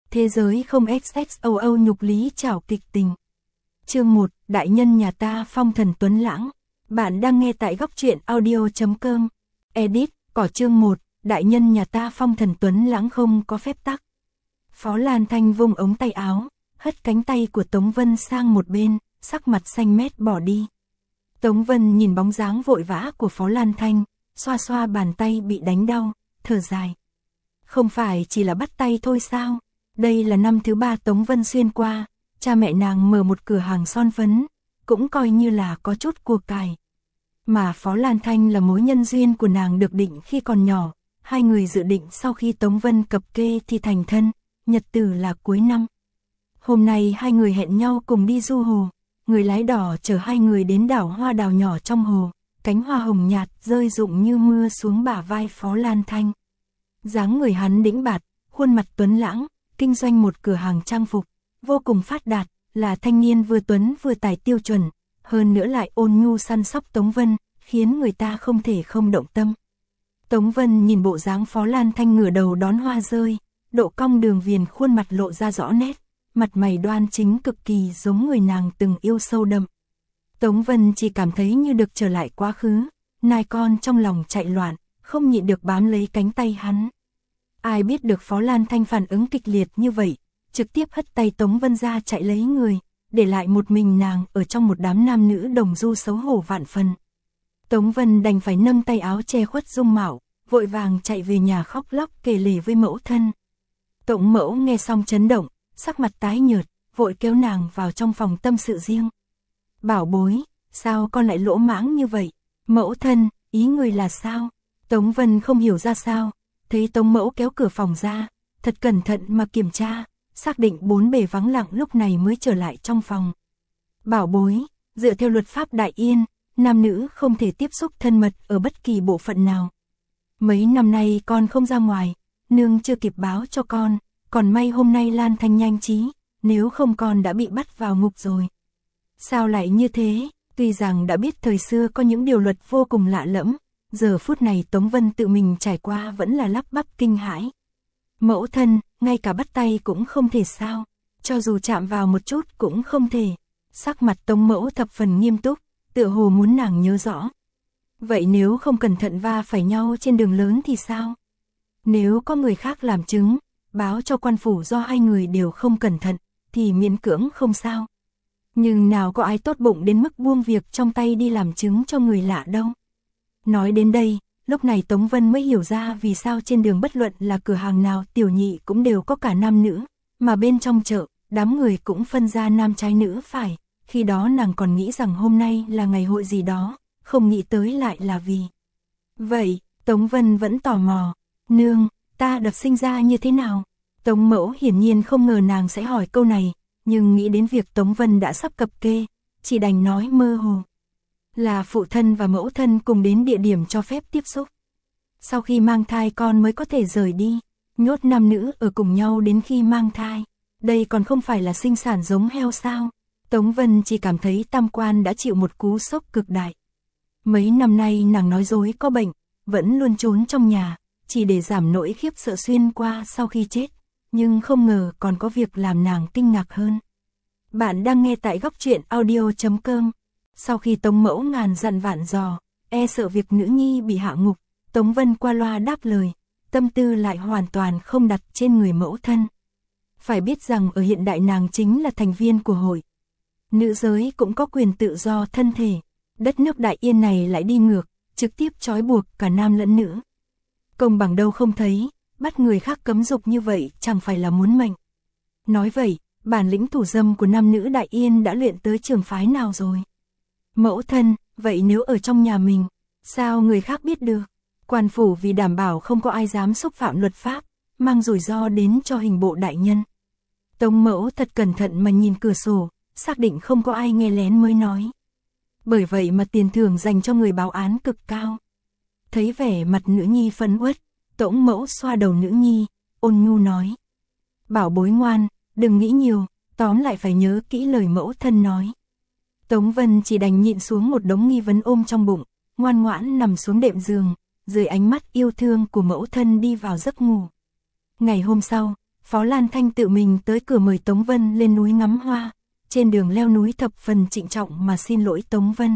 Thế giới không XXOO nhục lý trảo kịch tình. Chương 1, Đại nhân nhà ta phong thần tuấn lãng. Bạn đang nghe tại góc truyện audio.com. Edit, cỏ chương 1, Đại nhân nhà ta phong thần tuấn lãng không có phép tắc. Phó Lan Thanh vung ống tay áo, hất cánh tay của Tống Vân sang một bên, sắc mặt xanh mét bỏ đi. Tống Vân nhìn bóng dáng vội vã của Phó Lan Thanh, xoa xoa bàn tay bị đánh đau, thở dài. Không phải chỉ là bắt tay thôi sao? Đây là năm thứ 3 Tống Vân xuyên qua, cha mẹ nàng mở một cửa hàng son phấn, cũng coi như là có chút của cải. Mà Phó Lan Thanh là mối nhân duyên của nàng được định khi còn nhỏ, hai người dự định sau khi Tống Vân cập kê thì thành thân, nhật tử là cuối năm. Hôm nay hai người hẹn nhau cùng đi du hồ, người lái đò chở hai người đến đảo hoa đào nhỏ trong hồ, cánh hoa hồng nhạt rơi rụng như mưa xuống bả vai Phó Lan Thanh. Dáng người hắn đĩnh bạt, khuôn mặt tuấn lãng, kinh doanh một cửa hàng trang phục, vô cùng phát đạt, là thanh niên vừa tuấn vừa tài tiêu chuẩn, hơn nữa lại ôn nhu săn sóc Tống Vân, khiến người ta không thể không động tâm. Tống Vân nhìn bộ dáng Phó Lan Thanh ngửa đầu đón hoa rơi, độ cong đường viền khuôn mặt lộ ra rõ nét, mặt mày đoan chính cực kỳ giống người nàng từng yêu sâu đậm. Tống Vân chỉ cảm thấy như được trở lại quá khứ, nai con trong lòng chạy loạn, không nhịn được bám lấy cánh tay hắn. Ai biết được Phó Lan Thanh phản ứng kịch liệt như vậy, trực tiếp hất tay Tống Vân ra chạy lấy người, để lại một mình nàng ở trong một đám nam nữ đồng du xấu hổ vạn phần. Tống Vân đành phải nâng tay áo che khuất dung mạo, vội vàng chạy về nhà khóc lóc kể lể với mẫu thân. Tống mẫu nghe xong chấn động, sắc mặt tái nhợt, vội kéo nàng vào trong phòng tâm sự riêng. Bảo bối, sao con lại lỗ mãng như vậy? Mẫu thân, ý người là sao? Tống Vân không hiểu ra sao, thấy Tống mẫu kéo cửa phòng ra, thật cẩn thận mà kiểm tra, xác định bốn bề vắng lặng lúc này mới trở lại trong phòng. Bảo bối, dựa theo luật pháp Đại Yên, nam nữ không thể tiếp xúc thân mật ở bất kỳ bộ phận nào. Mấy năm nay con không ra ngoài, nương chưa kịp báo cho con, còn may hôm nay Lan Thanh nhanh trí, nếu không con đã bị bắt vào ngục rồi. Sao lại như thế? Tuy rằng đã biết thời xưa có những điều luật vô cùng lạ lẫm, giờ phút này Tống Vân tự mình trải qua vẫn là lắp bắp kinh hãi. Mẫu thân, ngay cả bắt tay cũng không thể sao, cho dù chạm vào một chút cũng không thể. Sắc mặt Tống mẫu thập phần nghiêm túc, tựa hồ muốn nàng nhớ rõ. Vậy nếu không cẩn thận va phải nhau trên đường lớn thì sao? Nếu có người khác làm chứng, báo cho quan phủ do hai người đều không cẩn thận, thì miễn cưỡng không sao. Nhưng nào có ai tốt bụng đến mức buông việc trong tay đi làm chứng cho người lạ đâu. Nói đến đây, lúc này Tống Vân mới hiểu ra vì sao trên đường bất luận là cửa hàng nào tiểu nhị cũng đều có cả nam nữ, mà bên trong chợ, đám người cũng phân ra nam trái nữ phải. Khi đó nàng còn nghĩ rằng hôm nay là ngày hội gì đó, không nghĩ tới lại là vì. Vậy, Tống Vân vẫn tò mò, nương, ta đập sinh ra như thế nào? Tống mẫu hiển nhiên không ngờ nàng sẽ hỏi câu này, nhưng nghĩ đến việc Tống Vân đã sắp cập kê, chỉ đành nói mơ hồ. Là phụ thân và mẫu thân cùng đến địa điểm cho phép tiếp xúc. Sau khi mang thai con mới có thể rời đi, nhốt nam nữ ở cùng nhau đến khi mang thai. Đây còn không phải là sinh sản giống heo sao? Tống Vân chỉ cảm thấy tam quan đã chịu một cú sốc cực đại. Mấy năm nay nàng nói dối có bệnh, vẫn luôn trốn trong nhà, chỉ để giảm nỗi khiếp sợ xuyên qua sau khi chết. Nhưng không ngờ còn có việc làm nàng kinh ngạc hơn. Bạn đang nghe tại góc truyện audio.com. Sau khi Tống mẫu ngàn dặn vạn dò, e sợ việc nữ nhi bị hạ ngục, Tống Vân qua loa đáp lời, tâm tư lại hoàn toàn không đặt trên người mẫu thân. Phải biết rằng ở hiện đại nàng chính là thành viên của hội. Nữ giới cũng có quyền tự do thân thể, đất nước Đại Yên này lại đi ngược, trực tiếp trói buộc cả nam lẫn nữ. Công bằng đâu không thấy, bắt người khác cấm dục như vậy chẳng phải là muốn mệnh. Nói vậy, bản lĩnh thủ dâm của nam nữ Đại Yên đã luyện tới trường phái nào rồi? Mẫu thân, vậy nếu ở trong nhà mình, sao người khác biết được? Quan phủ vì đảm bảo không có ai dám xúc phạm luật pháp, mang rủi ro đến cho hình bộ đại nhân. Tống mẫu thật cẩn thận mà nhìn cửa sổ, xác định không có ai nghe lén mới nói. Bởi vậy mà tiền thưởng dành cho người báo án cực cao. Thấy vẻ mặt nữ nhi phấn uất, Tống mẫu xoa đầu nữ nhi, ôn nhu nói. Bảo bối ngoan, đừng nghĩ nhiều, tóm lại phải nhớ kỹ lời mẫu thân nói. Tống Vân chỉ đành nhịn xuống một đống nghi vấn ôm trong bụng, ngoan ngoãn nằm xuống đệm giường, dưới ánh mắt yêu thương của mẫu thân đi vào giấc ngủ. Ngày hôm sau, Phó Lan Thanh tự mình tới cửa mời Tống Vân lên núi ngắm hoa, trên đường leo núi thập phần trịnh trọng mà xin lỗi Tống Vân.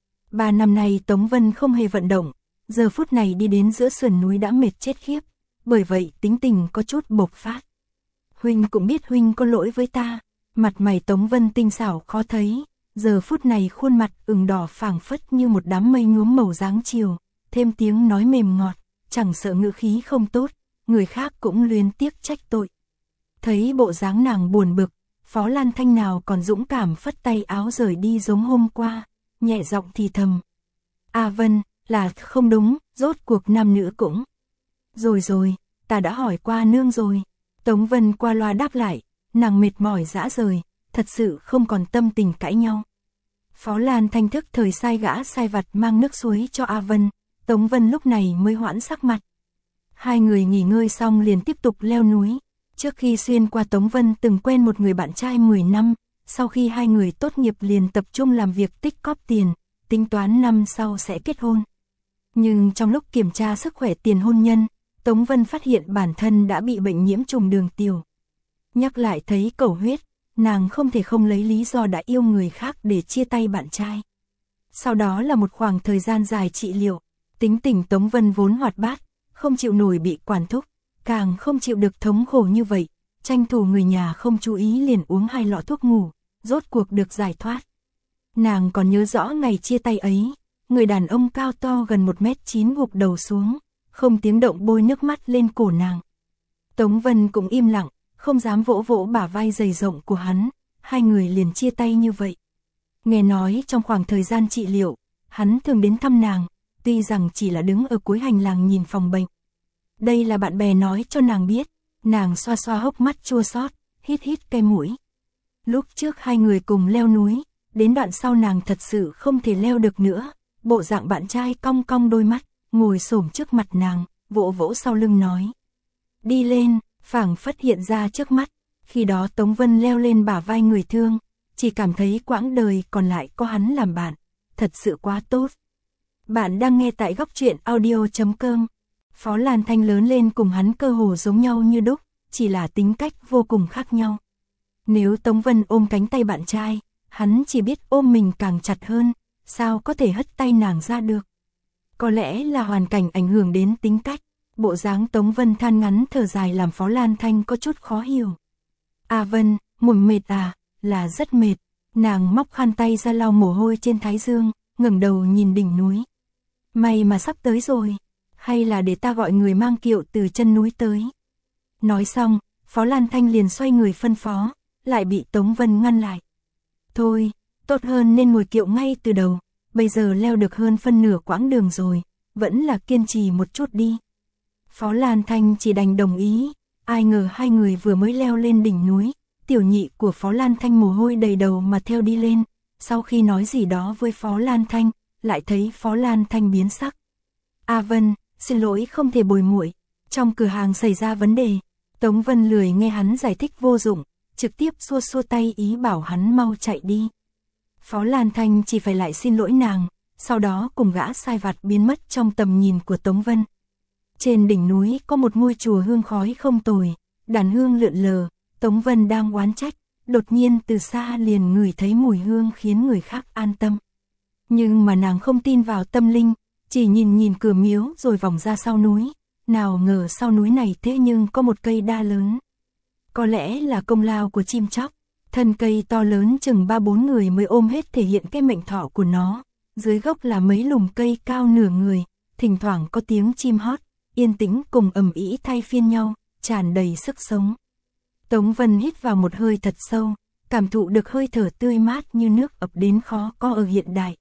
3 năm nay Tống Vân không hề vận động, giờ phút này đi đến giữa sườn núi đã mệt chết khiếp, bởi vậy tính tình có chút bộc phát. Huynh cũng biết huynh có lỗi với ta, mặt mày Tống Vân tinh xảo khó thấy, giờ phút này khuôn mặt ửng đỏ phảng phất như một đám mây nhuốm màu dáng chiều, thêm tiếng nói mềm ngọt, chẳng sợ ngữ khí không tốt, người khác cũng luyến tiếc trách tội. Thấy bộ dáng nàng buồn bực, Phó Lan Thanh nào còn dũng cảm phất tay áo rời đi giống hôm qua, nhẹ giọng thì thầm. A Vân, là không đúng, rốt cuộc nam nữ cũng. Rồi, ta đã hỏi qua nương rồi. Tống Vân qua loa đáp lại, nàng mệt mỏi rã rời, thật sự không còn tâm tình cãi nhau. Phó Lan Thanh thức thời sai gã sai vặt mang nước suối cho A Vân, Tống Vân lúc này mới hoãn sắc mặt. Hai người nghỉ ngơi xong liền tiếp tục leo núi. Trước khi xuyên qua Tống Vân từng quen một người bạn trai 10 năm, sau khi hai người tốt nghiệp liền tập trung làm việc tích cóp tiền, tính toán năm sau sẽ kết hôn. Nhưng trong lúc kiểm tra sức khỏe tiền hôn nhân, Tống Vân phát hiện bản thân đã bị bệnh nhiễm trùng đường tiểu. Nhắc lại thấy cầu huyết, nàng không thể không lấy lý do đã yêu người khác để chia tay bạn trai. Sau đó là một khoảng thời gian dài trị liệu, tính tình Tống Vân vốn hoạt bát, không chịu nổi bị quản thúc, càng không chịu được thống khổ như vậy, tranh thủ người nhà không chú ý liền uống 2 lọ thuốc ngủ, rốt cuộc được giải thoát. Nàng còn nhớ rõ ngày chia tay ấy, người đàn ông cao to gần 1m9 gục đầu xuống, không tiếng động bôi nước mắt lên cổ nàng. Tống Vân cũng im lặng, không dám vỗ vỗ bả vai dày rộng của hắn, hai người liền chia tay như vậy. Nghe nói trong khoảng thời gian trị liệu, hắn thường đến thăm nàng, tuy rằng chỉ là đứng ở cuối hành lang nhìn phòng bệnh. Đây là bạn bè nói cho nàng biết, nàng xoa xoa hốc mắt chua xót, hít hít cái mũi. Lúc trước hai người cùng leo núi, đến đoạn sau nàng thật sự không thể leo được nữa, bộ dạng bạn trai cong cong đôi mắt, ngồi xổm trước mặt nàng, vỗ vỗ sau lưng nói. Đi lên, phảng phất hiện ra trước mắt, khi đó Tống Vân leo lên bả vai người thương, chỉ cảm thấy quãng đời còn lại có hắn làm bạn, thật sự quá tốt. Bạn đang nghe tại góc truyện audio.com. Phó Lan Thanh lớn lên cùng hắn cơ hồ giống nhau như đúc, chỉ là tính cách vô cùng khác nhau. Nếu Tống Vân ôm cánh tay bạn trai, hắn chỉ biết ôm mình càng chặt hơn, sao có thể hất tay nàng ra được. Có lẽ là hoàn cảnh ảnh hưởng đến tính cách, bộ dáng Tống Vân than ngắn thở dài làm Phó Lan Thanh có chút khó hiểu. A Vân, muộn mệt à, là rất mệt, nàng móc khăn tay ra lau mồ hôi trên thái dương, ngẩng đầu nhìn đỉnh núi. May mà sắp tới rồi, hay là để ta gọi người mang kiệu từ chân núi tới. Nói xong, Phó Lan Thanh liền xoay người phân phó, lại bị Tống Vân ngăn lại. Thôi, tốt hơn nên ngồi kiệu ngay từ đầu, bây giờ leo được hơn phân nửa quãng đường rồi, vẫn là kiên trì một chút đi. Phó Lan Thanh chỉ đành đồng ý, ai ngờ hai người vừa mới leo lên đỉnh núi, tiểu nhị của Phó Lan Thanh mồ hôi đầy đầu mà theo đi lên, sau khi nói gì đó với Phó Lan Thanh, lại thấy Phó Lan Thanh biến sắc. A Vân, xin lỗi không thể bồi muội, trong cửa hàng xảy ra vấn đề. Tống Vân lười nghe hắn giải thích vô dụng, trực tiếp xua xua tay ý bảo hắn mau chạy đi. Phó Lan Thanh chỉ phải lại xin lỗi nàng, sau đó cùng gã sai vặt biến mất trong tầm nhìn của Tống Vân. Trên đỉnh núi có một ngôi chùa hương khói không tồi, đàn hương lượn lờ, Tống Vân đang oán trách, đột nhiên từ xa liền ngửi thấy mùi hương khiến người khác an tâm. Nhưng mà nàng không tin vào tâm linh, chỉ nhìn cửa miếu rồi vòng ra sau núi, nào ngờ sau núi này thế nhưng có một cây đa lớn. Có lẽ là công lao của chim chóc, thân cây to lớn chừng 3-4 người mới ôm hết thể hiện cái mệnh thọ của nó, dưới gốc là mấy lùm cây cao nửa người, thỉnh thoảng có tiếng chim hót, yên tĩnh cùng ầm ĩ thay phiên nhau, tràn đầy sức sống. Tống Vân hít vào một hơi thật sâu, cảm thụ được hơi thở tươi mát như nước ập đến khó có ở hiện đại.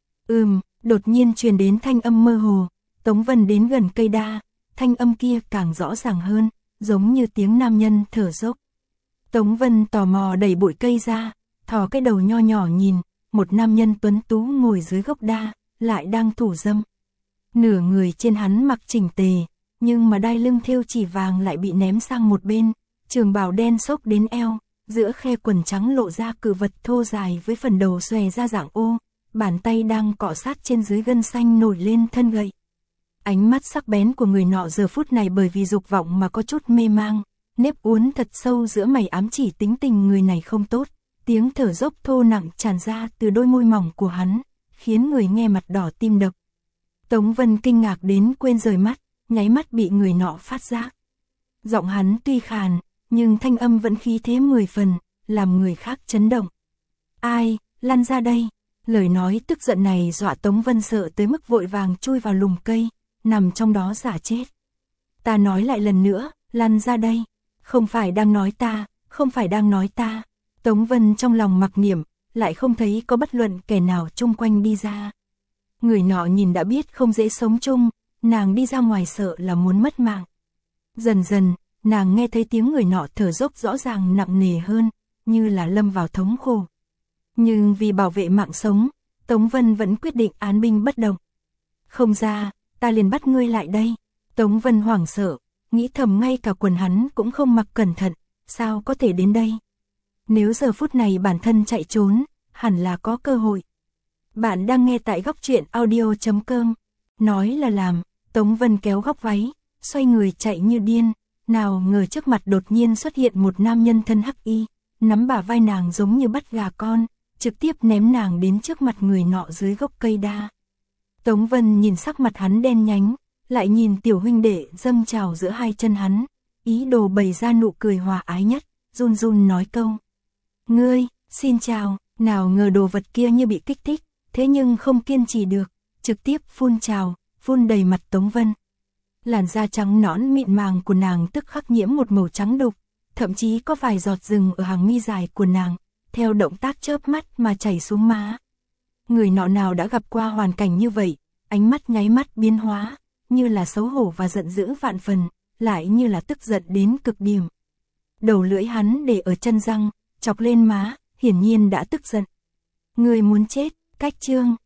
Đột nhiên truyền đến thanh âm mơ hồ, Tống Vân đến gần cây đa, thanh âm kia càng rõ ràng hơn, giống như tiếng nam nhân thở dốc. Tống Vân tò mò đẩy bụi cây ra, thò cái đầu nho nhỏ nhìn, một nam nhân tuấn tú ngồi dưới gốc đa, lại đang thủ dâm. Nửa người trên hắn mặc chỉnh tề, nhưng mà đai lưng thêu chỉ vàng lại bị ném sang một bên, trường bào đen xốc đến eo, giữa khe quần trắng lộ ra cự vật thô dài với phần đầu xòe ra dạng ô, bàn tay đang cọ sát trên dưới gân xanh nổi lên thân gậy. Ánh mắt sắc bén của người nọ giờ phút này bởi vì dục vọng mà có chút mê mang, nếp uốn thật sâu giữa mày ám chỉ tính tình người này không tốt, tiếng thở dốc thô nặng tràn ra từ đôi môi mỏng của hắn, khiến người nghe mặt đỏ tim đập. Tống Vân kinh ngạc đến quên rời mắt, nháy mắt bị người nọ phát giác. Giọng hắn tuy khàn, nhưng thanh âm vẫn khí thế 10 phần, làm người khác chấn động. Ai, lăn ra đây. Lời nói tức giận này dọa Tống Vân sợ tới mức vội vàng chui vào lùm cây, nằm trong đó giả chết. Ta nói lại lần nữa, lăn ra đây. Không phải đang nói ta, không phải đang nói ta. Tống Vân trong lòng mặc niệm, lại không thấy có bất luận kẻ nào chung quanh đi ra. Người nọ nhìn đã biết không dễ sống chung, nàng đi ra ngoài sợ là muốn mất mạng. Dần dần, nàng nghe thấy tiếng người nọ thở dốc rõ ràng nặng nề hơn, như là lâm vào thống khổ. Nhưng vì bảo vệ mạng sống, Tống Vân vẫn quyết định án binh bất động. Không ra, ta liền bắt ngươi lại đây. Tống Vân hoảng sợ, nghĩ thầm ngay cả quần hắn cũng không mặc cẩn thận, sao có thể đến đây. Nếu giờ phút này bản thân chạy trốn, hẳn là có cơ hội. Bạn đang nghe tại góc truyện audio.com. Nói là làm, Tống Vân kéo góc váy, xoay người chạy như điên, nào ngờ trước mặt đột nhiên xuất hiện một nam nhân thân hắc y, nắm bả vai nàng giống như bắt gà con, trực tiếp ném nàng đến trước mặt người nọ dưới gốc cây đa. Tống Vân nhìn sắc mặt hắn đen nhánh, lại nhìn tiểu huynh đệ dâng trào giữa hai chân hắn, ý đồ bày ra nụ cười hòa ái nhất, run run nói câu. Ngươi, xin chào, nào ngờ đồ vật kia như bị kích thích, thế nhưng không kiên trì được, trực tiếp phun trào, phun đầy mặt Tống Vân. Làn da trắng nõn mịn màng của nàng tức khắc nhiễm một màu trắng đục, thậm chí có vài giọt rừng ở hàng mi dài của nàng, theo động tác chớp mắt mà chảy xuống má. Người nọ nào đã gặp qua hoàn cảnh như vậy, ánh mắt nháy mắt biến hóa, như là xấu hổ và giận dữ vạn phần, lại như là tức giận đến cực điểm. Đầu lưỡi hắn để ở chân răng, chọc lên má, hiển nhiên đã tức giận. Người muốn chết, cách chương.